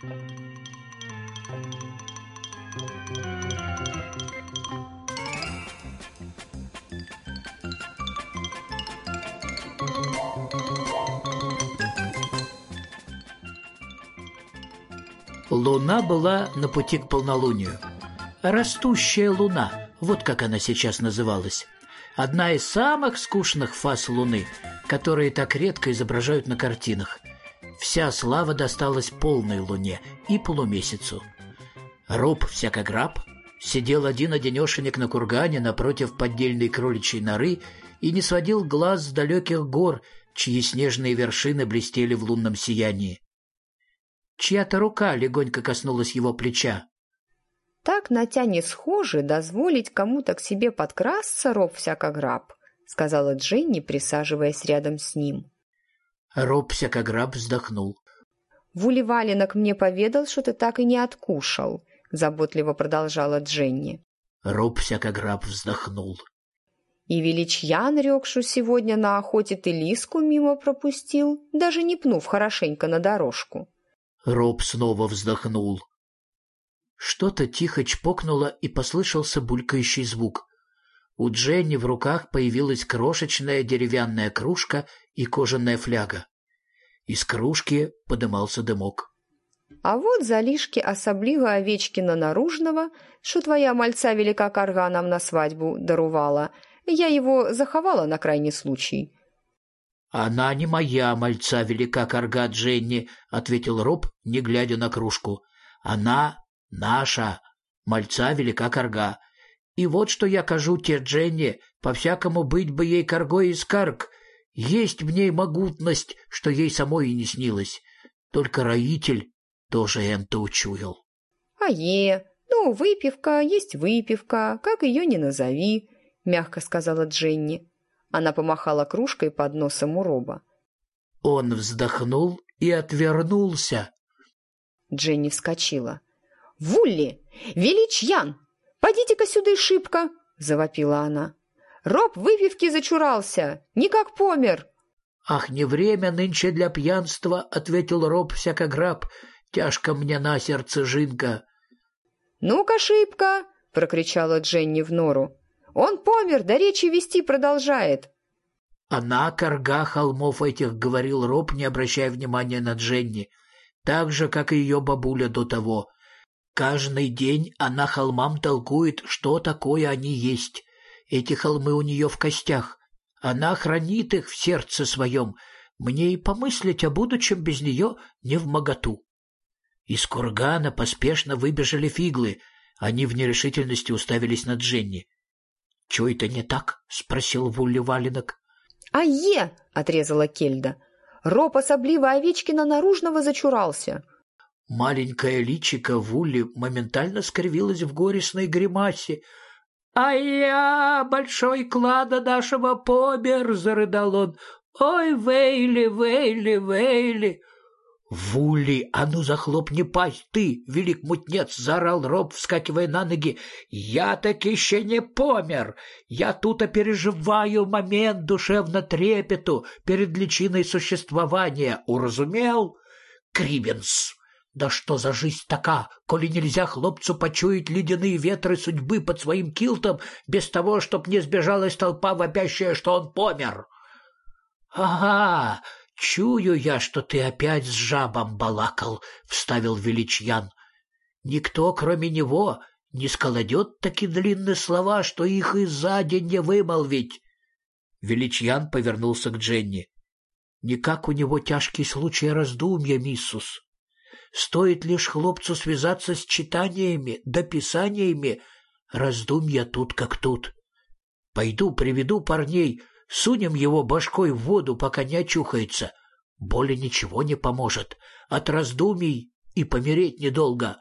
Луна была на пути к полнолунию. Растущая луна, вот как она сейчас называлась. Одна из самых скучных фаз Луны, которые так редко изображают на картинах. Вся слава досталась полной луне и полумесяцу. Роб Всякограб сидел один-одинешенек на кургане напротив поддельной кроличьей норы и не сводил глаз с далеких гор, чьи снежные вершины блестели в лунном сиянии. Чья-то рука легонько коснулась его плеча. «Так на тя не схожи дозволить кому-то к себе подкрасться, Роб Всякограб», сказала Дженни, присаживаясь рядом с ним. Роб Всякограб вздохнул. «Вули Валенок мне поведал, что ты так и не откушал», заботливо продолжала Дженни. Роб Всякограб вздохнул. «И Величьян рёк, что сегодня на охоте ты лиску мимо пропустил, даже не пнув хорошенько на дорожку». Роб снова вздохнул. Что-то тихо чпокнуло, и послышался булькающий звук. У Дженни в руках появилась крошечная деревянная кружка и кожаная фляга. Из кружки подымался дымок. «А вот залишки особливо Овечкина наружного, что твоя мальца велика карга нам на свадьбу дарувала. Я его заховала на крайний случай». «Она не моя мальца велика карга, Дженни», — ответил Роб, не глядя на кружку. «Она наша мальца велика карга. И вот что я кажу те, Дженни, по-всякому быть бы ей каргой из карг. Есть в ней могутность, что ей самой и не снилось. Только роитель тоже это учуял». Ну, выпивка есть выпивка, как ее ни назови», — мягко сказала Дженни. Она помахала кружкой под носом у Роба. Он вздохнул и отвернулся. Дженни вскочила. «Вулли! Величьян! Подите-ка сюда, шибко!» — завопила она. «Роб выпивки зачурался! Никак помер!» «Ах, не время нынче для пьянства!» — ответил Роб Всякограб. «Тяжко мне на сердце жинка!» «Ну-ка, шибко!» — прокричала Дженни в нору. «Он помер, да речи вести продолжает!» «Она карга холмов этих», — говорил Роб, не обращая внимания на Дженни. «Так же, как и ее бабуля до того. Каждый день она холмам толкует, что такое они есть. Эти холмы у нее в костях. Она хранит их в сердце своем. Мне и помыслить о будущем без нее невмоготу». Из кургана поспешно выбежали фиглы. Они в нерешительности уставились на Дженни. «Чё это не так?» — спросил Вулли Валенок. — отрезала Кельда. «Роб особливо Овечкина наружного зачурался». Маленькое личико Вулли моментально скривилось в горестной гримасе. «А большой клада нашего помер!» — зарыдал он. «Ой, Вейли, Вейли, Вейли!» «Вулли, а ну захлопни пасть ты, велик мутнец!» — заорал Роб, вскакивая на ноги. «Я так еще не помер! Я тут переживаю момент душевно трепету перед личиной существования. Уразумел? Кривенс! Да что за жизнь така, коли нельзя хлопцу почуять ледяные ветры судьбы под своим килтом без того, чтоб не сбежалась толпа, вопящая, что он помер?» «Ага! Чую я, что ты опять с жабом балакал», — вставил Величьян. «Никто, кроме него, не сколодет таки длинные слова, что их и за день не вымолвить». Величьян повернулся к Дженни. «Никак у него тяжкий случай раздумья, миссус. Стоит лишь хлопцу связаться с читаниями да писаниями, раздумья тут как тут. Пойду приведу парней, сунем его башкой в воду, пока не очухается. Более ничего не поможет. От раздумий и помереть недолго».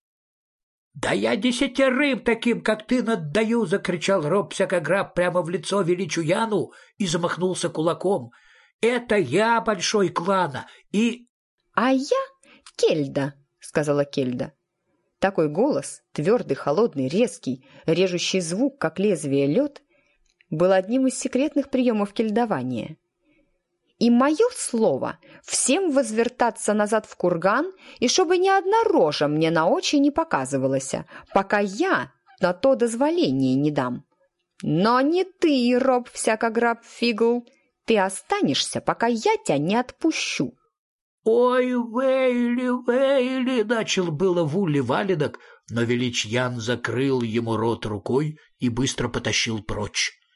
«Да я 10 таким, как ты, наддаю!» — закричал Роб Всякограб прямо в лицо Величуяну и замахнулся кулаком. «Это я большой клана, и...» «А я Кельда», — сказала Кельда. Такой голос, твердый, холодный, резкий, режущий звук, как лезвие лед, был одним из секретных приемов кельдования. И мое слово — всем возвертаться назад в курган, и чтобы ни одна рожа мне на очи не показывалась, пока я на то дозволение не дам. Но не ты, роб всякограб Фигл, ты останешься, пока я тебя не отпущу». «Ой, Вейли, Вейли!» — начал было Вулли Валедок, но Величьян закрыл ему рот рукой и быстро потащил прочь.